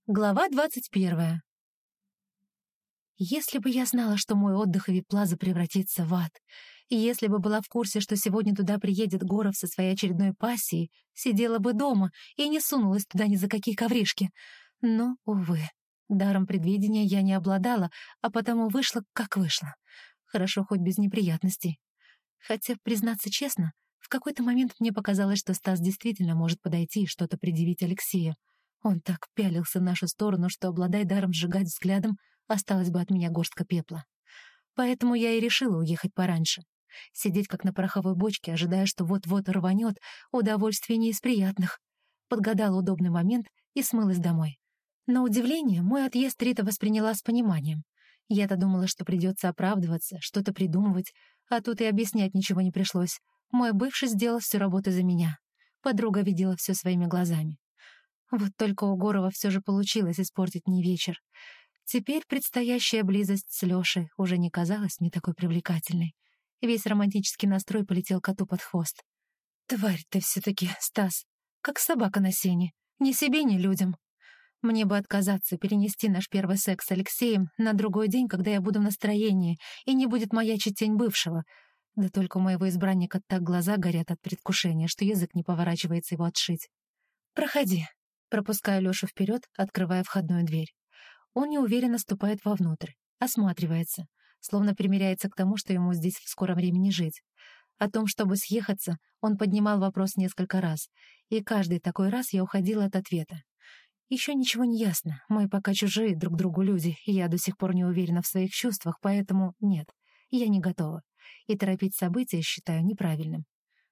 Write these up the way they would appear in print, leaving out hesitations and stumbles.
Глава 21. Если бы я знала, что мой отдых в Вип-Плаза превратится в ад, и если бы была в курсе, что сегодня туда приедет Горов со своей очередной пассией, сидела бы дома и не сунулась туда ни за какие ковришки. Но, увы, даром предвидения я не обладала, а потому вышла, как вышло. Хорошо хоть без неприятностей. Хотя, признаться честно, в какой-то момент мне показалось, что Стас действительно может подойти и что-то предъявить Алексею. Он так пялился в нашу сторону, что, обладая даром сжигать взглядом, осталась бы от меня горстка пепла. Поэтому я и решила уехать пораньше. Сидеть как на пороховой бочке, ожидая, что вот-вот рванет, удовольствие не из приятных. Подгадала удобный момент и смылась домой. На удивление, мой отъезд Рита восприняла с пониманием. Я-то думала, что придется оправдываться, что-то придумывать, а тут и объяснять ничего не пришлось. Мой бывший сделал всю работу за меня. Подруга видела все своими глазами. Вот только у Горова все же получилось испортить мне вечер. Теперь предстоящая близость с Лешей уже не казалась мне такой привлекательной. Весь романтический настрой полетел коту под хвост. Тварь ты все-таки, Стас, как собака на сене. Ни себе, ни людям. Мне бы отказаться, перенести наш первый секс с Алексеем на другой день, когда я буду в настроении, и не будет маячить тень бывшего. Да только у моего избранника так глаза горят от предвкушения, что язык не поворачивается его отшить. «Проходи». Пропускаю Лёшу вперед, открывая входную дверь. Он неуверенно ступает вовнутрь, осматривается, словно примиряется к тому, что ему здесь в скором времени жить. О том, чтобы съехаться, он поднимал вопрос несколько раз, и каждый такой раз я уходила от ответа. Еще ничего не ясно, мы пока чужие друг другу люди, и я до сих пор не уверена в своих чувствах, поэтому нет, я не готова, и торопить события считаю неправильным.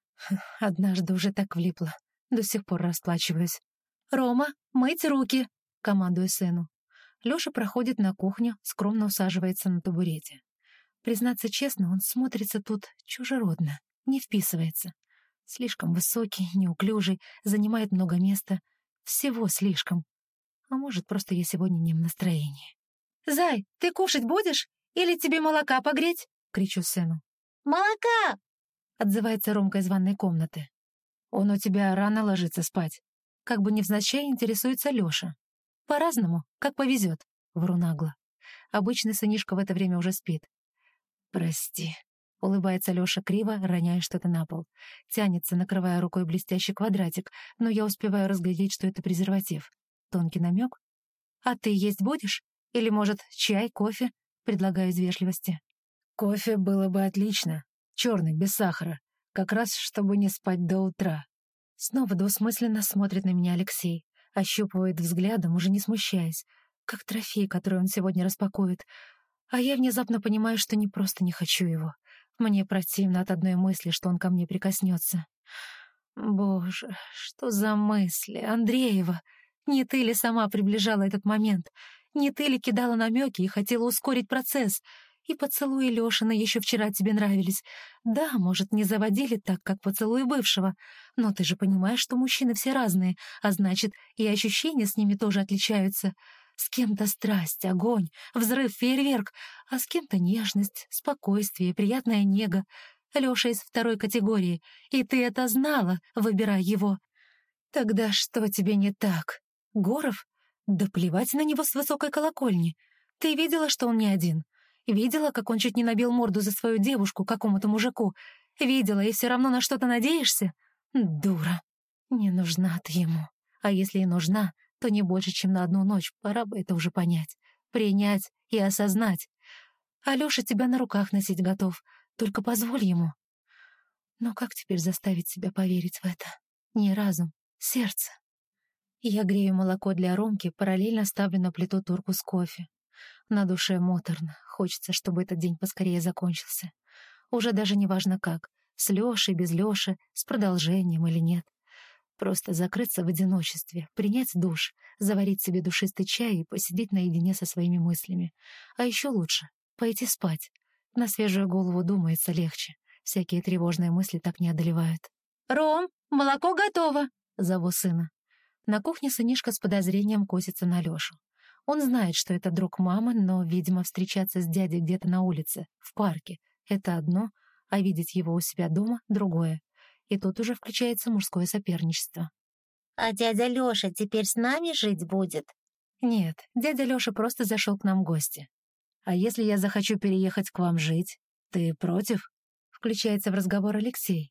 Однажды уже так влипла, до сих пор расплачиваюсь. «Рома, мыть руки!» — командую сыну. Лёша проходит на кухню, скромно усаживается на табурете. Признаться честно, он смотрится тут чужеродно, не вписывается. Слишком высокий, неуклюжий, занимает много места. Всего слишком. А может, просто я сегодня не в настроении. «Зай, ты кушать будешь? Или тебе молока погреть?» — кричу сыну. «Молока!» — отзывается Ромка из ванной комнаты. «Он у тебя рано ложится спать». Как бы невзначай интересуется Лёша. По-разному, как повезет, вру нагло. Обычный сынишка в это время уже спит. «Прости», — улыбается Лёша криво, роняя что-то на пол. Тянется, накрывая рукой блестящий квадратик, но я успеваю разглядеть, что это презерватив. Тонкий намек. «А ты есть будешь? Или, может, чай, кофе?» — предлагаю из вежливости. «Кофе было бы отлично. Чёрный, без сахара. Как раз, чтобы не спать до утра». Снова двусмысленно смотрит на меня Алексей, ощупывает взглядом, уже не смущаясь, как трофей, который он сегодня распакует. А я внезапно понимаю, что не просто не хочу его. Мне противно от одной мысли, что он ко мне прикоснется. Боже, что за мысли, Андреева? Не ты ли сама приближала этот момент? Не ты ли кидала намеки и хотела ускорить процесс? И поцелуи Лёшина еще вчера тебе нравились. Да, может, не заводили так, как поцелуи бывшего, но ты же понимаешь, что мужчины все разные, а значит, и ощущения с ними тоже отличаются. С кем-то страсть, огонь, взрыв, фейерверк, а с кем-то нежность, спокойствие, приятная нега. Лёша из второй категории, и ты это знала, выбирая его. Тогда что тебе не так? Горов? Да плевать на него с высокой колокольни. Ты видела, что он не один? Видела, как он чуть не набил морду за свою девушку какому-то мужику? Видела, и все равно на что-то надеешься? Дура. Не нужна ты ему. А если и нужна, то не больше, чем на одну ночь. Пора бы это уже понять, принять и осознать. Алёша тебя на руках носить готов. Только позволь ему. Но как теперь заставить себя поверить в это? Не разум, сердце. Я грею молоко для Ромки, параллельно ставлю на плиту турку с кофе. На душе муторно, хочется, чтобы этот день поскорее закончился. Уже даже не важно как, с Лёшей, без Лёши, с продолжением или нет. Просто закрыться в одиночестве, принять душ, заварить себе душистый чай и посидеть наедине со своими мыслями. А еще лучше — пойти спать. На свежую голову думается легче. Всякие тревожные мысли так не одолевают. «Ром, молоко готово!» — зову сына. На кухне сынишка с подозрением косится на Лёшу. Он знает, что это друг мамы, но, видимо, встречаться с дядей где-то на улице, в парке — это одно, а видеть его у себя дома — другое. И тут уже включается мужское соперничество. «А дядя Лёша теперь с нами жить будет?» Нет, дядя Лёша просто зашел к нам в гости. А если я захочу переехать к вам жить, ты против? Включается в разговор Алексей.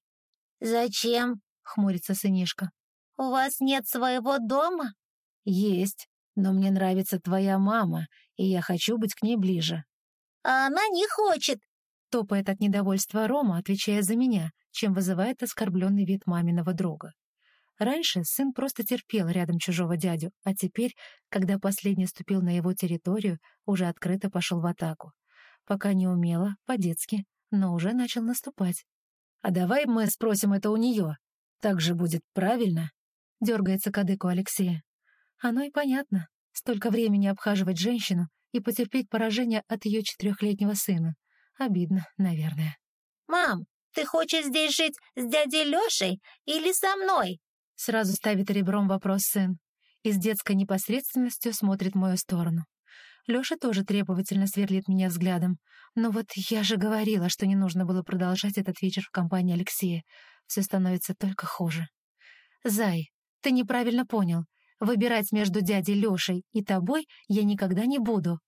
«Зачем? Хмурится сынишка. У вас нет своего дома?» Есть, но мне нравится твоя мама, и я хочу быть к ней ближе. «А она не хочет!» Топает от недовольства Рома, отвечая за меня, чем вызывает оскорбленный вид маминого друга. Раньше сын просто терпел рядом чужого дядю, а теперь, когда последний ступил на его территорию, уже открыто пошел в атаку. Пока не умело, по-детски, но уже начал наступать. «А давай мы спросим это у нее. Так же будет правильно?» — дергается кадык у Алексея. Оно и понятно. Столько времени обхаживать женщину и потерпеть поражение от ее 4-летнего сына. Обидно, наверное. «Мам, ты хочешь здесь жить с дядей Лешей или со мной?» Сразу ставит ребром вопрос сын и с детской непосредственностью смотрит в мою сторону. Лёша тоже требовательно сверлит меня взглядом. Но вот я же говорила, что не нужно было продолжать этот вечер в компании Алексея. Все становится только хуже. «Зай, ты неправильно понял. Выбирать между дядей Лёшей и тобой я никогда не буду.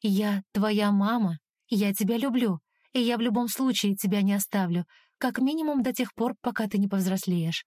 Я твоя мама, я тебя люблю, и я в любом случае тебя не оставлю, как минимум до тех пор, пока ты не повзрослеешь.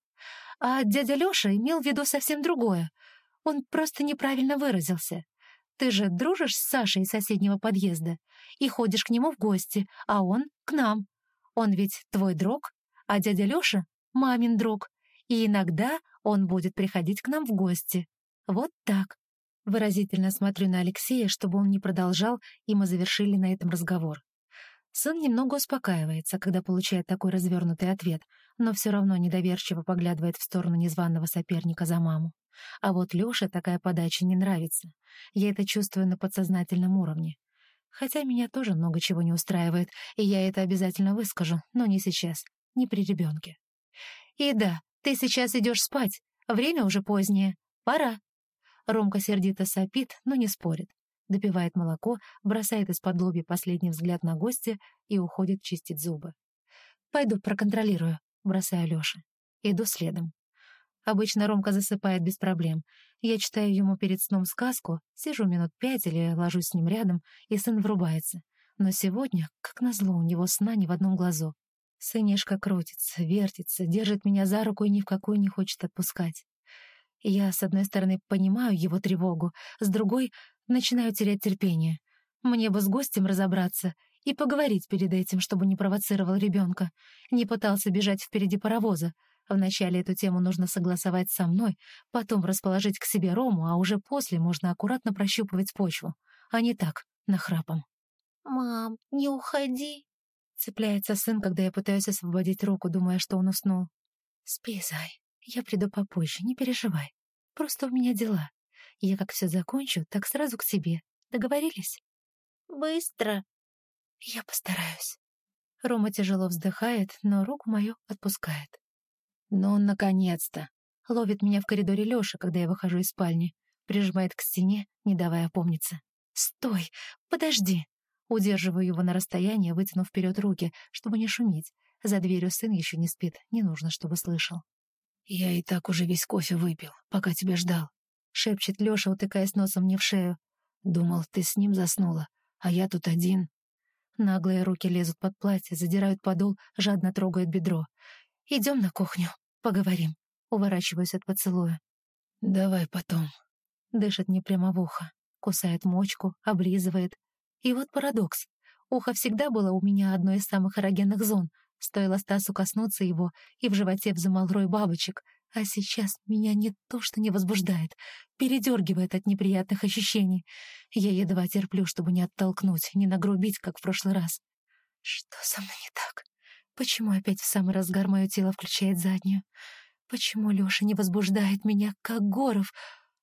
А дядя Лёша имел в виду совсем другое. Он просто неправильно выразился. Ты же дружишь с Сашей из соседнего подъезда и ходишь к нему в гости, а он — к нам. Он ведь твой друг, а дядя Лёша — мамин друг, и иногда он будет приходить к нам в гости. Вот так». Выразительно смотрю на Алексея, чтобы он не продолжал, и мы завершили на этом разговор. Сын немного успокаивается, когда получает такой развернутый ответ, но все равно недоверчиво поглядывает в сторону незваного соперника за маму. А вот Лёше такая подача не нравится. Я это чувствую на подсознательном уровне. Хотя меня тоже много чего не устраивает, и я это обязательно выскажу, но не сейчас, не при ребенке. «И да, ты сейчас идешь спать. Время уже позднее. Пора». Ромка сердито сопит, но не спорит. Допивает молоко, бросает из-под последний взгляд на гостя и уходит чистить зубы. «Пойду проконтролирую», — бросаю Лёше. Иду следом. Обычно Ромка засыпает без проблем. Я читаю ему перед сном сказку, сижу минут 5 или ложусь с ним рядом, и сын врубается. Но сегодня, как назло, у него сна ни в одном глазу. Сынишка крутится, вертится, держит меня за руку и ни в какую не хочет отпускать. Я, с одной стороны, понимаю его тревогу, с другой — начинаю терять терпение. Мне бы с гостем разобраться и поговорить перед этим, чтобы не провоцировал ребенка, не пытался бежать впереди паровоза. Вначале эту тему нужно согласовать со мной, потом расположить к себе Рому, а уже после можно аккуратно прощупывать почву, а не так, нахрапом. «Мам, не уходи!» Цепляется сын, когда я пытаюсь освободить руку, думая, что он уснул. «Спи, зай, я приду попозже, не переживай. Просто у меня дела. Я как все закончу, так сразу к тебе. Договорились?» «Быстро!» «Я постараюсь». Рома тяжело вздыхает, но руку мою отпускает. «Ну, наконец-то!» Ловит меня в коридоре Лёша, когда я выхожу из спальни. Прижимает к стене, не давая опомниться. «Стой! Подожди!» Удерживаю его на расстоянии, вытянув вперед руки, чтобы не шуметь. За дверью сын еще не спит, не нужно, чтобы слышал. «Я и так уже весь кофе выпил, пока тебя ждал», — шепчет Лёша, утыкаясь носом мне в шею. «Думал, ты с ним заснула, а я тут один». Наглые руки лезут под платье, задирают подол, жадно трогают бедро. «Идем на кухню, поговорим». Уворачиваюсь от поцелуя. «Давай потом». Дышит мне прямо в ухо, кусает мочку, облизывает. И вот парадокс. Ухо всегда было у меня одной из самых эрогенных зон. Стоило Стасу коснуться его, и в животе взымал рой бабочек. А сейчас меня не то что не возбуждает, передергивает от неприятных ощущений. Я едва терплю, чтобы не оттолкнуть, не нагрубить, как в прошлый раз. Что со мной не так? Почему опять в самый разгар мое тело включает заднюю? Почему Лёша не возбуждает меня, как Горов?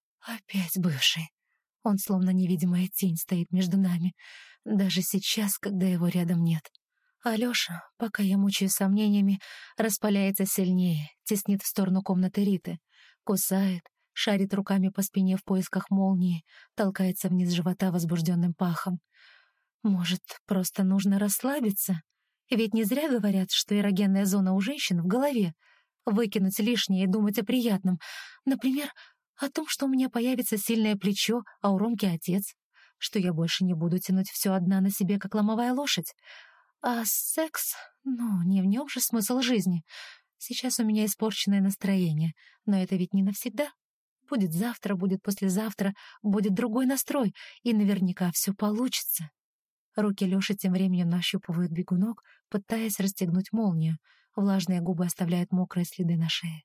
Опять бывший. Он словно невидимая тень стоит между нами, даже сейчас, когда его рядом нет. А Лёша, пока я мучаюсь сомнениями, распаляется сильнее, теснит в сторону комнаты Риты, кусает, шарит руками по спине в поисках молнии, толкается вниз живота возбужденным пахом. Может, просто нужно расслабиться? Ведь не зря говорят, что эрогенная зона у женщин в голове. Выкинуть лишнее и думать о приятном. Например, О том, что у меня появится сильное плечо, а у Ромки отец, что я больше не буду тянуть все одна на себе, как ломовая лошадь. А секс, ну, не в нем же смысл жизни. Сейчас у меня испорченное настроение, но это ведь не навсегда. Будет завтра, будет послезавтра, будет другой настрой, и наверняка все получится. Руки Лёши тем временем нащупывают бегунок, пытаясь расстегнуть молнию. Влажные губы оставляют мокрые следы на шее.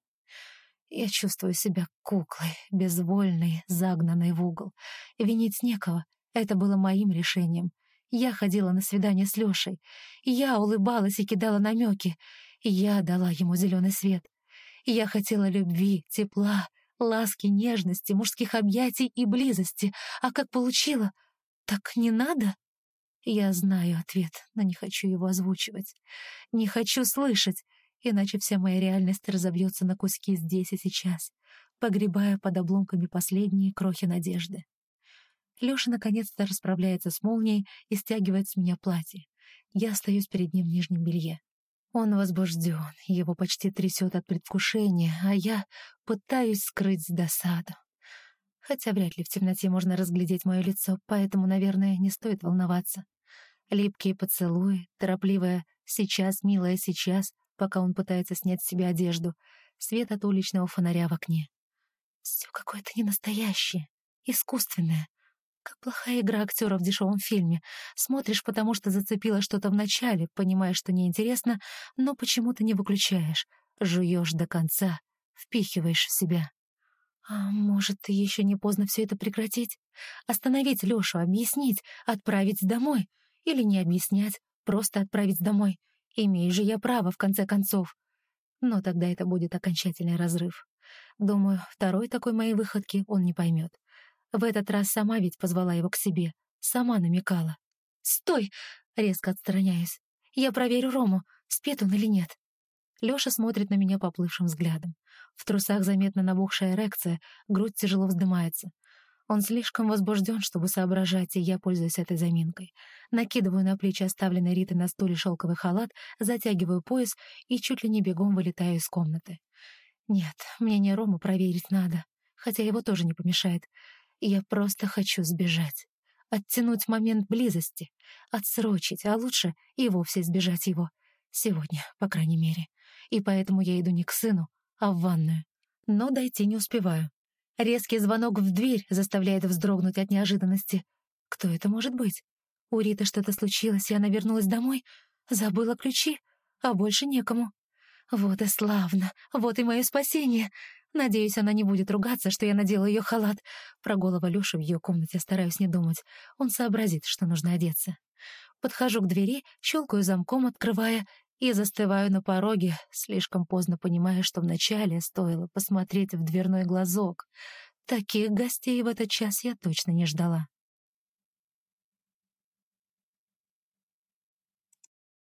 Я чувствую себя куклой, безвольной, загнанной в угол. Винить некого. Это было моим решением. Я ходила на свидание с Лёшей. Я улыбалась и кидала намеки. Я дала ему зеленый свет. Я хотела любви, тепла, ласки, нежности, мужских объятий и близости. А как получила? Так не надо? Я знаю ответ, но не хочу его озвучивать. Не хочу слышать, иначе вся моя реальность разобьется на куски здесь и сейчас, погребая под обломками последние крохи надежды. Лёша наконец-то расправляется с молнией и стягивает с меня платье. Я остаюсь перед ним в нижнем белье. Он возбужден, его почти трясет от предвкушения, а я пытаюсь скрыть досаду. Хотя вряд ли в темноте можно разглядеть мое лицо, поэтому, наверное, не стоит волноваться. Липкие поцелуи, торопливое «сейчас, милая, сейчас», пока он пытается снять с себя одежду, свет от уличного фонаря в окне. Все какое-то ненастоящее, искусственное. Как плохая игра актера в дешевом фильме. Смотришь, потому что зацепило что-то в начале, понимаешь, что неинтересно, но почему-то не выключаешь. Жуешь до конца, впихиваешь в себя. А может, еще не поздно все это прекратить? Остановить Лешу, объяснить, отправить домой? Или не объяснять, просто отправить домой? Имею же я право, в конце концов. Но тогда это будет окончательный разрыв. Думаю, второй такой моей выходки он не поймет. В этот раз сама ведь позвала его к себе. Сама намекала. «Стой!» — резко отстраняюсь. «Я проверю Рому, спит он или нет». Лёша смотрит на меня поплывшим взглядом. В трусах заметна набухшая эрекция, грудь тяжело вздымается. Он слишком возбужден, чтобы соображать, и я пользуюсь этой заминкой. Накидываю на плечи оставленный Ритой на стуле шелковый халат, затягиваю пояс и чуть ли не бегом вылетаю из комнаты. Нет, мне не Рому проверить надо, хотя его тоже не помешает. Я просто хочу сбежать. Оттянуть момент близости, отсрочить, а лучше и вовсе сбежать его. Сегодня, по крайней мере. И поэтому я иду не к сыну, а в ванную. Но дойти не успеваю. Резкий звонок в дверь заставляет вздрогнуть от неожиданности. Кто это может быть? У Риты что-то случилось, и она вернулась домой? Забыла ключи, а больше некому. Вот и славно, вот и мое спасение. Надеюсь, она не будет ругаться, что я надела ее халат. Про голого Лёши в ее комнате стараюсь не думать. Он сообразит, что нужно одеться. Подхожу к двери, щелкаю замком, открывая, и застываю на пороге, слишком поздно понимая, что вначале стоило посмотреть в дверной глазок. Таких гостей в этот час я точно не ждала.